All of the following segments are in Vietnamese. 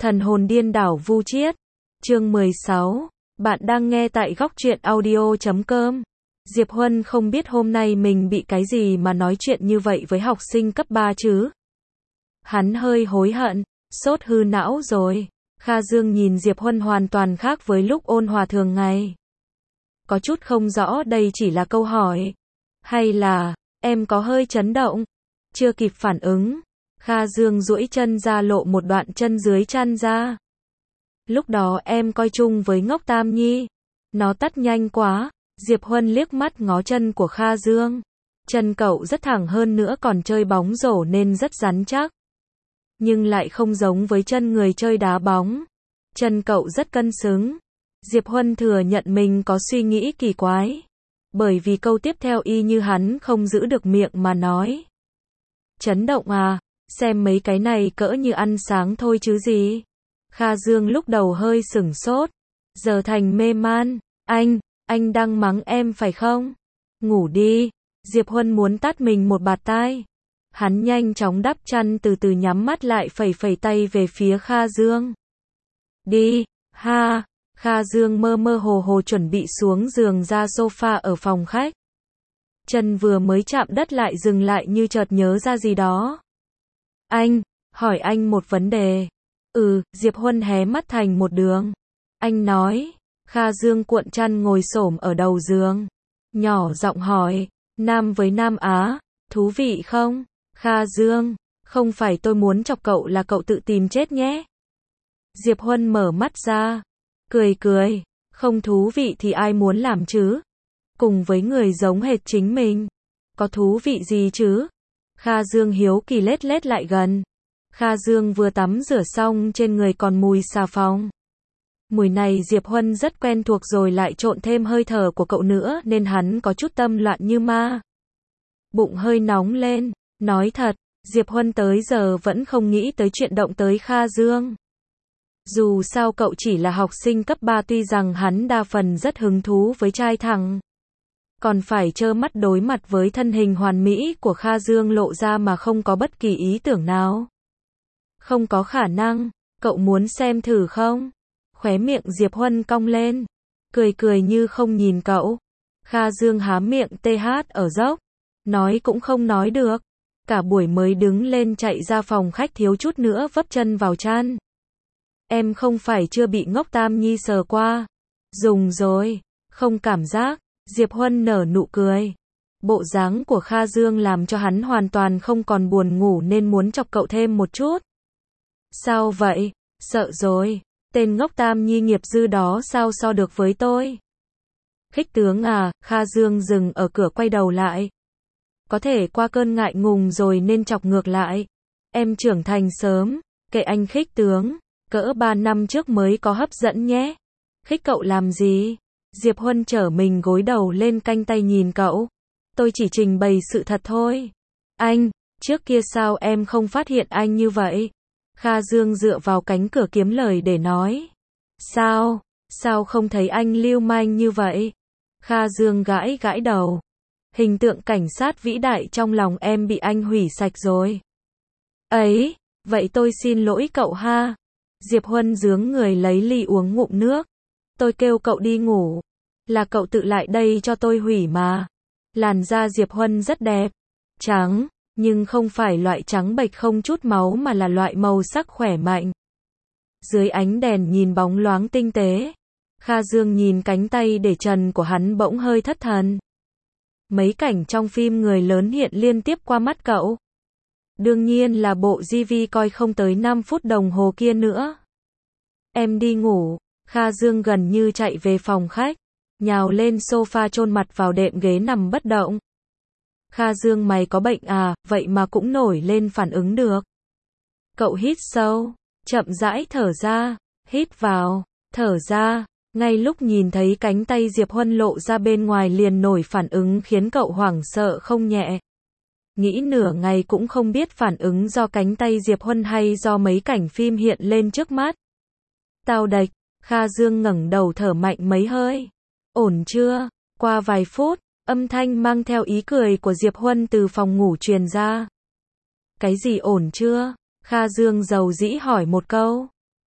Thần hồn điên đảo vu triết. Chương 16. Bạn đang nghe tại góc truyện audio.com. Diệp Huân không biết hôm nay mình bị cái gì mà nói chuyện như vậy với học sinh cấp 3 chứ. Hắn hơi hối hận, sốt hư não rồi. Kha Dương nhìn Diệp Huân hoàn toàn khác với lúc ôn hòa thường ngày. Có chút không rõ đây chỉ là câu hỏi. Hay là, em có hơi chấn động. Chưa kịp phản ứng. Kha Dương duỗi chân ra lộ một đoạn chân dưới chăn ra. Lúc đó em coi chung với Ngốc Tam Nhi. Nó tắt nhanh quá. Diệp Huân liếc mắt ngó chân của Kha Dương. Chân cậu rất thẳng hơn nữa còn chơi bóng rổ nên rất rắn chắc. Nhưng lại không giống với chân người chơi đá bóng. Chân cậu rất cân xứng. Diệp Huân thừa nhận mình có suy nghĩ kỳ quái. Bởi vì câu tiếp theo y như hắn không giữ được miệng mà nói. Chấn động à, xem mấy cái này cỡ như ăn sáng thôi chứ gì. Kha Dương lúc đầu hơi sửng sốt. Giờ thành mê man. Anh đang mắng em phải không? Ngủ đi. Diệp Huân muốn tát mình một bạt tai. Hắn nhanh chóng đắp chăn từ từ nhắm mắt lại phẩy phẩy tay về phía Kha Dương. Đi, ha. Kha Dương mơ mơ hồ hồ chuẩn bị xuống giường ra sofa ở phòng khách. Chân vừa mới chạm đất lại dừng lại như chợt nhớ ra gì đó. Anh, hỏi anh một vấn đề. Diệp Huân hé mắt thành một đường. Anh nói. Kha Dương cuộn chăn ngồi xổm ở đầu giường. Nhỏ giọng hỏi. Nam với Nam Á, thú vị không? Kha Dương, không phải tôi muốn chọc cậu là cậu tự tìm chết nhé. Diệp Huân mở mắt ra. Cười. Không thú vị thì ai muốn làm chứ? Cùng với người giống hệt chính mình. Có thú vị gì chứ? Kha Dương hiếu kỳ lết lại gần. Kha Dương vừa tắm rửa xong trên người còn mùi xà phòng. Mùi này Diệp Huân rất quen thuộc rồi lại trộn thêm hơi thở của cậu nữa nên hắn có chút tâm loạn như ma. Bụng hơi nóng lên. Nói thật, Diệp Huân tới giờ vẫn không nghĩ tới chuyện động tới Kha Dương. Dù sao cậu chỉ là học sinh cấp 3 tuy rằng hắn đa phần rất hứng thú với trai thẳng. Còn phải trơ mắt đối mặt với thân hình hoàn mỹ của Kha Dương lộ ra mà không có bất kỳ ý tưởng nào. Không có khả năng, cậu muốn xem thử không? Khóe miệng Diệp Huân cong lên. Cười như không nhìn cậu. Kha Dương há miệng TH ở dốc. Nói cũng không nói được. Cả buổi mới đứng lên chạy ra phòng khách thiếu chút nữa vấp chân vào chăn. Em không phải chưa bị Ngốc Tam Nhi sờ qua. Dùng rồi. Không cảm giác. Diệp Huân nở nụ cười. Bộ dáng của Kha Dương làm cho hắn hoàn toàn không còn buồn ngủ nên muốn chọc cậu thêm một chút. Sao vậy? Sợ rồi. Tên Ngốc Tam Nhi nghiệp dư đó sao so được với tôi? Khích tướng à, Kha Dương dừng ở cửa quay đầu lại. Có thể qua cơn ngại ngùng rồi nên chọc ngược lại. Em trưởng thành sớm, kệ anh khích tướng, cỡ 3 năm trước mới có hấp dẫn nhé. Khích cậu làm gì? Diệp Huân trở mình gối đầu lên canh tay nhìn cậu. Tôi chỉ trình bày sự thật thôi. Anh, trước kia sao em không phát hiện anh như vậy? Kha Dương dựa vào cánh cửa kiếm lời để nói. Sao không thấy anh lưu manh như vậy? Kha Dương gãi đầu. Hình tượng cảnh sát vĩ đại trong lòng em bị anh hủy sạch rồi. Ấy, vậy tôi xin lỗi cậu ha. Diệp Huân giướng người lấy ly uống ngụm nước. Tôi kêu cậu đi ngủ. Là cậu tự lại đây cho tôi hủy mà. Làn da Diệp Huân rất đẹp. Trắng, nhưng không phải loại trắng bệch không chút máu mà là loại màu sắc khỏe mạnh. Dưới ánh đèn nhìn bóng loáng tinh tế. Kha Dương nhìn cánh tay để trần của hắn bỗng hơi thất thần. Mấy cảnh trong phim người lớn hiện liên tiếp qua mắt cậu. Đương nhiên là bộ GV coi không tới 5 phút đồng hồ kia nữa. Em đi ngủ. Kha Dương gần như chạy về phòng khách. Nhào lên sofa chôn mặt vào đệm ghế nằm bất động. Kha Dương mày có bệnh à, vậy mà cũng nổi lên phản ứng được. Cậu hít sâu, chậm rãi thở ra, hít vào, thở ra. Ngay lúc nhìn thấy cánh tay Diệp Huân lộ ra bên ngoài liền nổi phản ứng khiến cậu hoảng sợ không nhẹ. Nghĩ nửa ngày cũng không biết phản ứng do cánh tay Diệp Huân hay do mấy cảnh phim hiện lên trước mắt. Tao đạch, Kha Dương ngẩng đầu thở mạnh mấy hơi. Ổn chưa? Qua vài phút, âm thanh mang theo ý cười của Diệp Huân từ phòng ngủ truyền ra. Cái gì ổn chưa? Kha Dương dầu dĩ hỏi một câu.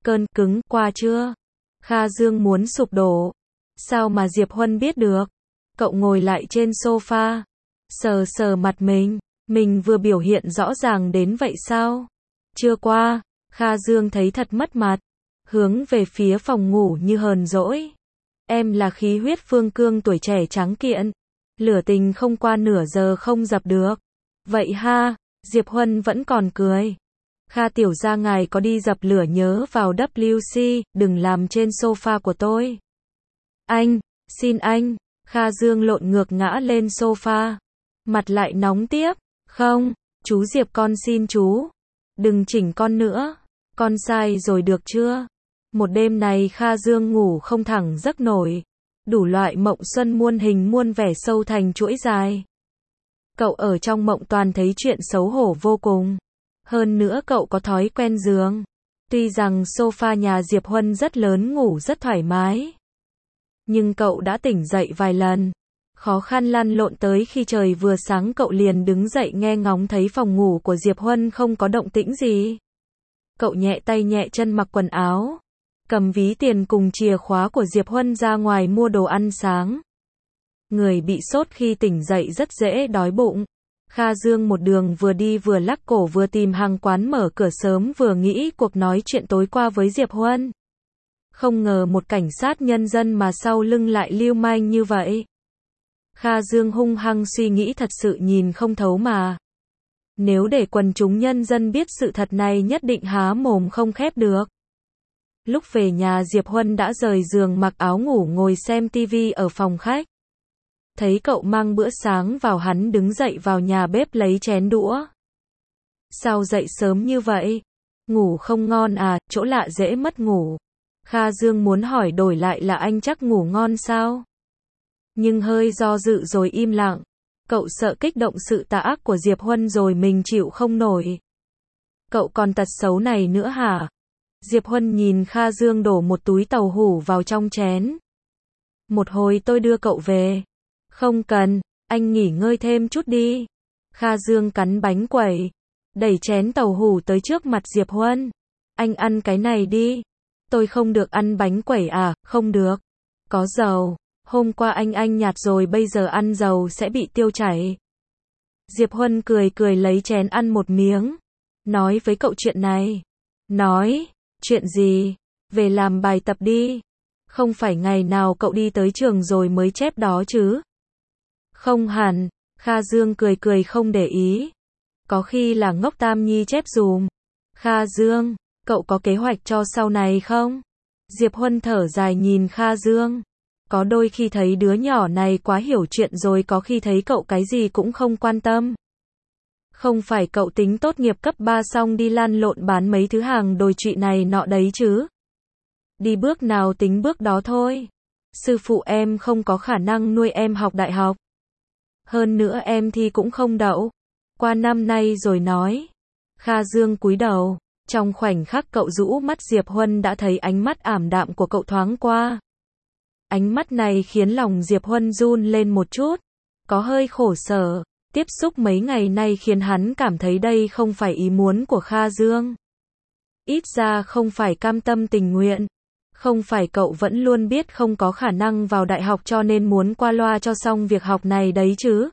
Cơn cứng qua chưa? Kha Dương muốn sụp đổ. Sao mà Diệp Huân biết được? Cậu ngồi lại trên sofa, sờ sờ mặt mình vừa biểu hiện rõ ràng đến vậy sao? Chưa qua, Kha Dương thấy thật mất mặt, hướng về phía phòng ngủ như hờn dỗi. Em là khí huyết phương cương tuổi trẻ trắng kiện, lửa tình không qua nửa giờ không dập được. Vậy ha, Diệp Huân vẫn còn cười. Kha tiểu gia ngài có đi dập lửa nhớ vào WC, đừng làm trên sofa của tôi. Anh, xin anh. Kha Dương lộn ngược ngã lên sofa, mặt lại nóng tiếp. Không, chú Diệp con xin chú, đừng chỉnh con nữa, con sai rồi được chưa? Một đêm này Kha Dương ngủ không thẳng giấc nổi, đủ loại mộng xuân muôn hình muôn vẻ sâu thành chuỗi dài. Cậu ở trong mộng toàn thấy chuyện xấu hổ vô cùng. Hơn nữa cậu có thói quen giường. Tuy rằng sofa nhà Diệp Huân rất lớn ngủ rất thoải mái, nhưng cậu đã tỉnh dậy vài lần. Khó khăn lăn lộn tới khi trời vừa sáng cậu liền đứng dậy nghe ngóng thấy phòng ngủ của Diệp Huân không có động tĩnh gì. Cậu nhẹ tay nhẹ chân mặc quần áo, cầm ví tiền cùng chìa khóa của Diệp Huân ra ngoài mua đồ ăn sáng. Người bị sốt khi tỉnh dậy rất dễ đói bụng. Kha Dương một đường vừa đi vừa lắc cổ vừa tìm hàng quán mở cửa sớm vừa nghĩ cuộc nói chuyện tối qua với Diệp Huân. Không ngờ một cảnh sát nhân dân mà sau lưng lại lưu manh như vậy. Kha Dương hung hăng suy nghĩ thật sự nhìn không thấu mà. Nếu để quần chúng nhân dân biết sự thật này nhất định há mồm không khép được. Lúc về nhà Diệp Huân đã rời giường mặc áo ngủ ngồi xem tivi ở phòng khách. Thấy cậu mang bữa sáng vào hắn đứng dậy vào nhà bếp lấy chén đũa. Sao dậy sớm như vậy? Ngủ không ngon à, chỗ lạ dễ mất ngủ. Kha Dương muốn hỏi đổi lại là anh chắc ngủ ngon sao? Nhưng hơi do dự rồi im lặng. Cậu sợ kích động sự tà ác của Diệp Huân rồi mình chịu không nổi. Cậu còn tật xấu này nữa hả? Diệp Huân nhìn Kha Dương đổ một túi tàu hủ vào trong chén. Một hồi tôi đưa cậu về. Không cần, anh nghỉ ngơi thêm chút đi. Kha Dương cắn bánh quẩy, đẩy chén tàu hủ tới trước mặt Diệp Huân. Anh ăn cái này đi. Tôi không được ăn bánh quẩy à? Không được. Có dầu. Hôm qua anh nhạt rồi bây giờ ăn dầu sẽ bị tiêu chảy. Diệp Huân cười cười lấy chén ăn một miếng. Nói với cậu chuyện này. Nói, chuyện gì? Về làm bài tập đi. Không phải ngày nào cậu đi tới trường rồi mới chép đó chứ? Không hẳn, Kha Dương cười cười không để ý. Có khi là ngốc Tam Nhi chép dùm. Kha Dương, cậu có kế hoạch cho sau này không? Diệp Huân thở dài nhìn Kha Dương. Có đôi khi thấy đứa nhỏ này quá hiểu chuyện rồi có khi thấy cậu cái gì cũng không quan tâm. Không phải cậu tính tốt nghiệp cấp 3 xong đi lăn lộn bán mấy thứ hàng đồi trụy này nọ đấy chứ? Đi bước nào tính bước đó thôi. Sư phụ em không có khả năng nuôi em học đại học. Hơn nữa em thi cũng không đậu. Qua năm nay rồi nói. Kha Dương cúi đầu. Trong khoảnh khắc cậu rũ mắt Diệp Huân đã thấy ánh mắt ảm đạm của cậu thoáng qua. Ánh mắt này khiến lòng Diệp Huân run lên một chút. Có hơi khổ sở. Tiếp xúc mấy ngày nay khiến hắn cảm thấy đây không phải ý muốn của Kha Dương. Ít ra không phải cam tâm tình nguyện. Không phải cậu vẫn luôn biết không có khả năng vào đại học cho nên muốn qua loa cho xong việc học này đấy chứ.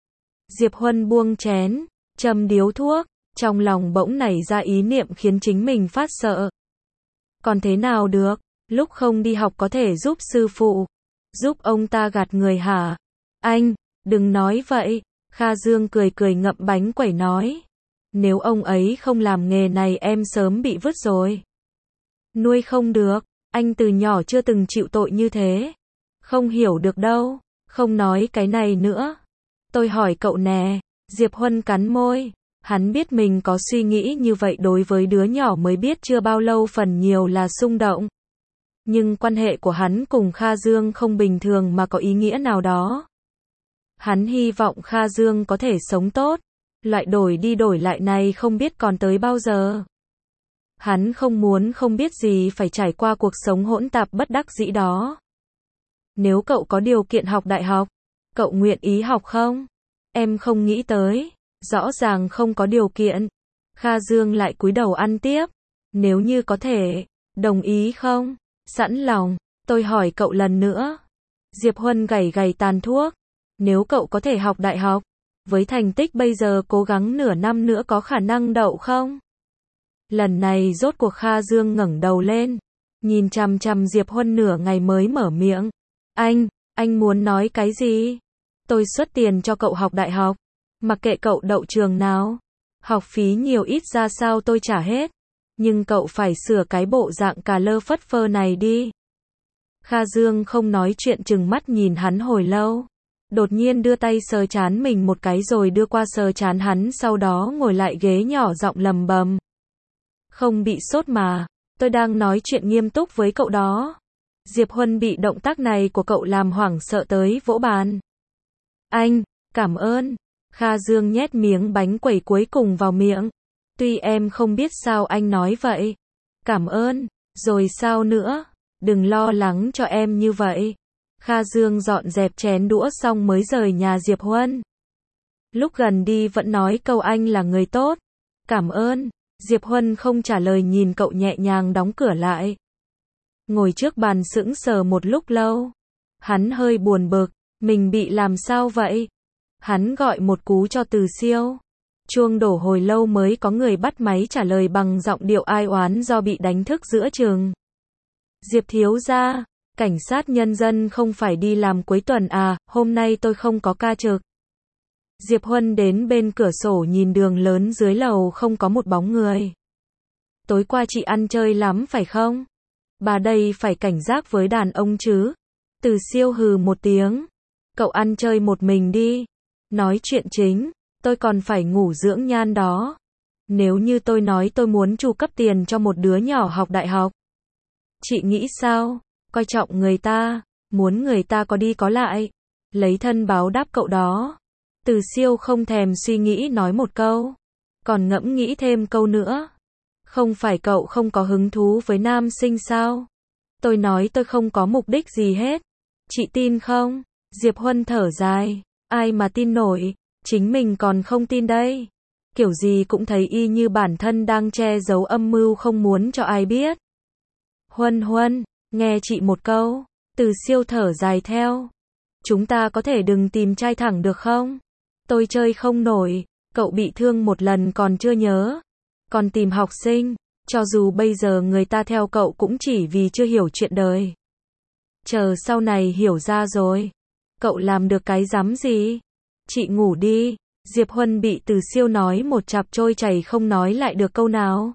Diệp Huân buông chén, châm điếu thuốc, trong lòng bỗng nảy ra ý niệm khiến chính mình phát sợ. Còn thế nào được, lúc không đi học có thể giúp sư phụ, giúp ông ta gạt người hả? Anh, đừng nói vậy. Kha Dương cười cười ngậm bánh quẩy nói. Nếu ông ấy không làm nghề này em sớm bị vứt rồi. Nuôi không được, anh từ nhỏ chưa từng chịu tội như thế. Không hiểu được đâu, không nói cái này nữa. Tôi hỏi cậu nè, Diệp Huân cắn môi. Hắn biết mình có suy nghĩ như vậy đối với đứa nhỏ mới biết chưa bao lâu phần nhiều là xung động. Nhưng quan hệ của hắn cùng Kha Dương không bình thường mà có ý nghĩa nào đó. Hắn hy vọng Kha Dương có thể sống tốt. Loại đổi đi đổi lại này không biết còn tới bao giờ. Hắn không muốn không biết gì phải trải qua cuộc sống hỗn tạp bất đắc dĩ đó. Nếu cậu có điều kiện học đại học, cậu nguyện ý học không? Em không nghĩ tới. Rõ ràng không có điều kiện. Kha Dương lại cúi đầu ăn tiếp. Nếu như có thể, Đồng ý không? Sẵn lòng. Tôi hỏi cậu lần nữa. Diệp Huân gảy gảy tàn thuốc. Nếu cậu có thể học đại học, với thành tích bây giờ cố gắng nửa năm nữa có khả năng đậu không? Lần này rốt cuộc Kha Dương ngẩng đầu lên, nhìn chằm chằm Diệp Huân nửa ngày mới mở miệng. Anh muốn nói cái gì? Tôi xuất tiền cho cậu học đại học, mặc kệ cậu đậu trường nào. Học phí nhiều ít ra sao tôi trả hết. Nhưng cậu phải sửa cái bộ dạng cà lơ phất phơ này đi. Kha Dương không nói chuyện chừng mắt nhìn hắn hồi lâu. Đột nhiên đưa tay sờ trán mình một cái rồi đưa qua sờ trán hắn, sau đó ngồi lại ghế nhỏ giọng lầm bầm. Không bị sốt mà, tôi đang nói chuyện nghiêm túc với cậu đó. Diệp Huân bị động tác này của cậu làm hoảng sợ tới vỗ bàn. Anh, cảm ơn. Kha Dương nhét miếng bánh quẩy cuối cùng vào miệng. Tuy em không biết sao anh nói vậy. Cảm ơn, rồi sao nữa? Đừng lo lắng cho em như vậy. Kha Dương dọn dẹp chén đũa xong mới rời nhà Diệp Huân. Lúc gần đi vẫn nói câu anh là người tốt. Cảm ơn. Diệp Huân không trả lời, nhìn cậu nhẹ nhàng đóng cửa lại. Ngồi trước bàn sững sờ một lúc lâu. Hắn hơi buồn bực. Mình bị làm sao vậy? Hắn gọi một cú cho Từ Siêu. Chuông đổ hồi lâu mới có người bắt máy trả lời bằng giọng điệu ai oán do bị đánh thức giữa trường. Diệp thiếu gia, cảnh sát nhân dân không phải đi làm cuối tuần à, hôm nay tôi không có ca trực. Diệp Huân đến bên cửa sổ nhìn đường lớn dưới lầu không có một bóng người. Tối qua chị ăn chơi lắm phải không? Bà đây phải cảnh giác với đàn ông chứ. Từ Siêu hừ một tiếng. Cậu ăn chơi một mình đi. Nói chuyện chính, tôi còn phải ngủ dưỡng nhan đó. Nếu như tôi nói tôi muốn chu cấp tiền cho một đứa nhỏ học đại học, chị nghĩ sao? Coi trọng người ta, muốn người ta có đi có lại, lấy thân báo đáp cậu đó. Từ Siêu không thèm suy nghĩ nói một câu, còn ngẫm nghĩ thêm câu nữa. Không phải cậu không có hứng thú với nam sinh sao? Tôi nói tôi không có mục đích gì hết. Chị tin không? Diệp Huân thở dài. Ai mà tin nổi, chính mình còn không tin đây. Kiểu gì cũng thấy y như bản thân đang che giấu âm mưu không muốn cho ai biết. Huân, nghe chị một câu. Từ Siêu thở dài theo. Chúng ta có thể đừng tìm trai thẳng được không? Tôi chơi không nổi, cậu bị thương một lần còn chưa nhớ. Còn tìm học sinh, cho dù bây giờ người ta theo cậu cũng chỉ vì chưa hiểu chuyện đời. Chờ sau này hiểu ra rồi, cậu làm được cái rắm gì? Chị ngủ đi. Diệp Huân bị Từ Siêu nói một chặp trôi chảy không nói lại được câu nào.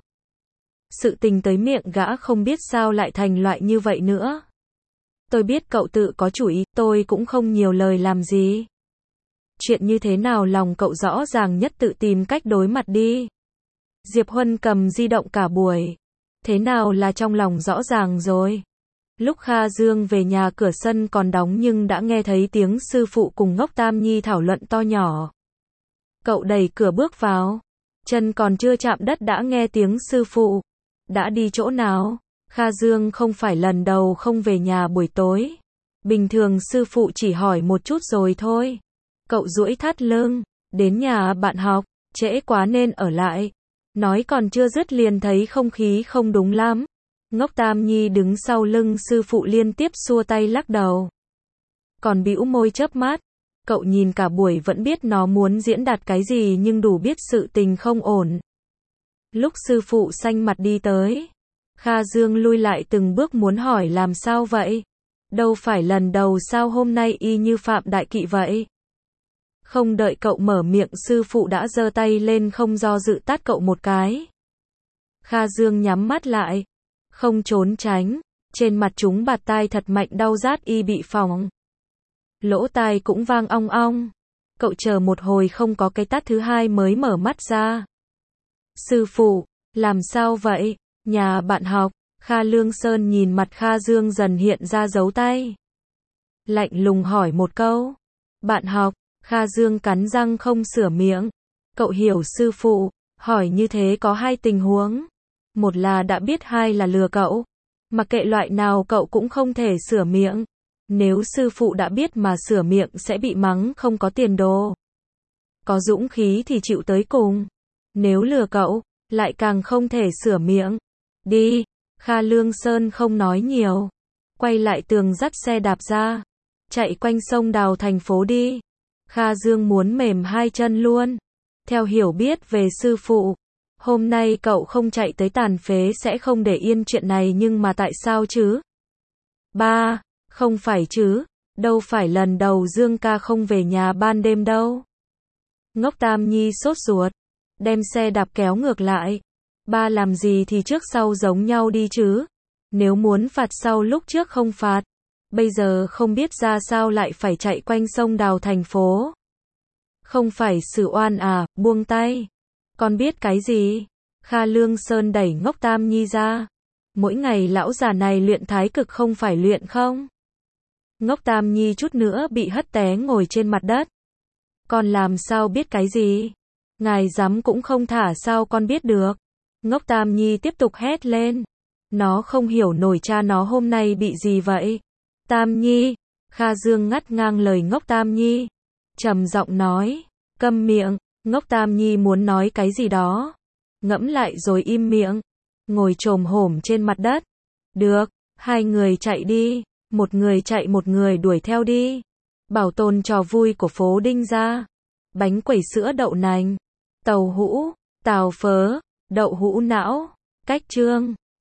Sự tình tới miệng gã không biết sao lại thành loại như vậy nữa. Tôi biết cậu tự có chủ ý, tôi cũng không nhiều lời làm gì. Chuyện như thế nào lòng cậu rõ ràng nhất, tự tìm cách đối mặt đi. Diệp Huân cầm di động cả buổi. Thế nào là trong lòng rõ ràng rồi? Lúc Kha Dương về nhà cửa sân còn đóng nhưng đã nghe thấy tiếng sư phụ cùng Ngốc Tam Nhi thảo luận to nhỏ. Cậu đẩy cửa bước vào. Chân còn chưa chạm đất đã nghe tiếng sư phụ. Đã đi chỗ nào? Kha Dương không phải lần đầu không về nhà buổi tối. Bình thường sư phụ chỉ hỏi một chút rồi thôi. Cậu duỗi thắt lưng. Đến nhà bạn học, trễ quá nên ở lại. Nói còn chưa dứt liền thấy không khí không đúng lắm. Ngốc Tam Nhi đứng sau lưng sư phụ liên tiếp xua tay lắc đầu. Còn bĩu môi chớp mắt. Cậu nhìn cả buổi vẫn biết nó muốn diễn đạt cái gì nhưng đủ biết sự tình không ổn. Lúc sư phụ xanh mặt đi tới, Kha Dương lui lại từng bước muốn hỏi làm sao vậy? Đâu phải lần đầu sao hôm nay y như phạm đại kỵ vậy? Không đợi cậu mở miệng sư phụ đã giơ tay lên không do dự tát cậu một cái. Kha Dương nhắm mắt lại, không trốn tránh, trên mặt chúng bạt tai thật mạnh đau rát y bị phỏng. Lỗ tai cũng vang ong ong. Cậu chờ một hồi không có cái tát thứ hai mới mở mắt ra. Sư phụ, làm sao vậy? Nhà bạn học. Kha Lương Sơn nhìn mặt Kha Dương dần hiện ra dấu tay. Lạnh lùng hỏi một câu. Bạn học. Kha Dương cắn răng không sửa miệng. Cậu hiểu sư phụ, hỏi như thế có hai tình huống. Một là đã biết, hai là lừa cậu. Mặc kệ loại nào cậu cũng không thể sửa miệng. Nếu sư phụ đã biết mà sửa miệng sẽ bị mắng không có tiền đồ. Có dũng khí thì chịu tới cùng. Nếu lừa cậu, lại càng không thể sửa miệng. Đi. Kha Lương Sơn không nói nhiều. Quay lại tường dắt xe đạp ra. Chạy quanh sông Đào thành phố đi. Kha Dương muốn mềm hai chân luôn. Theo hiểu biết về sư phụ, hôm nay cậu không chạy tới tàn phế sẽ không để yên chuyện này, nhưng mà tại sao chứ? Ba, không phải chứ, đâu phải lần đầu Dương ca không về nhà ban đêm đâu. Ngốc Tam Nhi sốt ruột, đem xe đạp kéo ngược lại. Ba làm gì thì trước sau giống nhau đi chứ. Nếu muốn phạt sau lúc trước không phạt, bây giờ không biết ra sao lại phải chạy quanh sông Đào thành phố. Không phải xử oan à, buông tay. Con biết cái gì? Kha Lương Sơn đẩy Ngốc Tam Nhi ra. Mỗi ngày lão già này luyện thái cực không phải luyện không? Ngốc Tam Nhi chút nữa bị hất té ngồi trên mặt đất. Con làm sao biết cái gì? Ngài dám cũng không thả sao con biết được? Ngốc Tam Nhi tiếp tục hét lên. Nó không hiểu nổi cha nó hôm nay bị gì vậy. Tam Nhi, Kha Dương ngắt ngang lời Ngốc Tam Nhi. Trầm giọng nói, câm miệng. Ngốc Tam Nhi muốn nói cái gì đó. Ngẫm lại rồi im miệng. Ngồi chồm hổm trên mặt đất. Được, hai người chạy đi. Một người chạy một người đuổi theo đi. Bảo tồn trò vui của phố Đinh ra. Bánh quẩy sữa đậu nành, tàu hũ, tàu phớ, đậu hũ não, cách trương.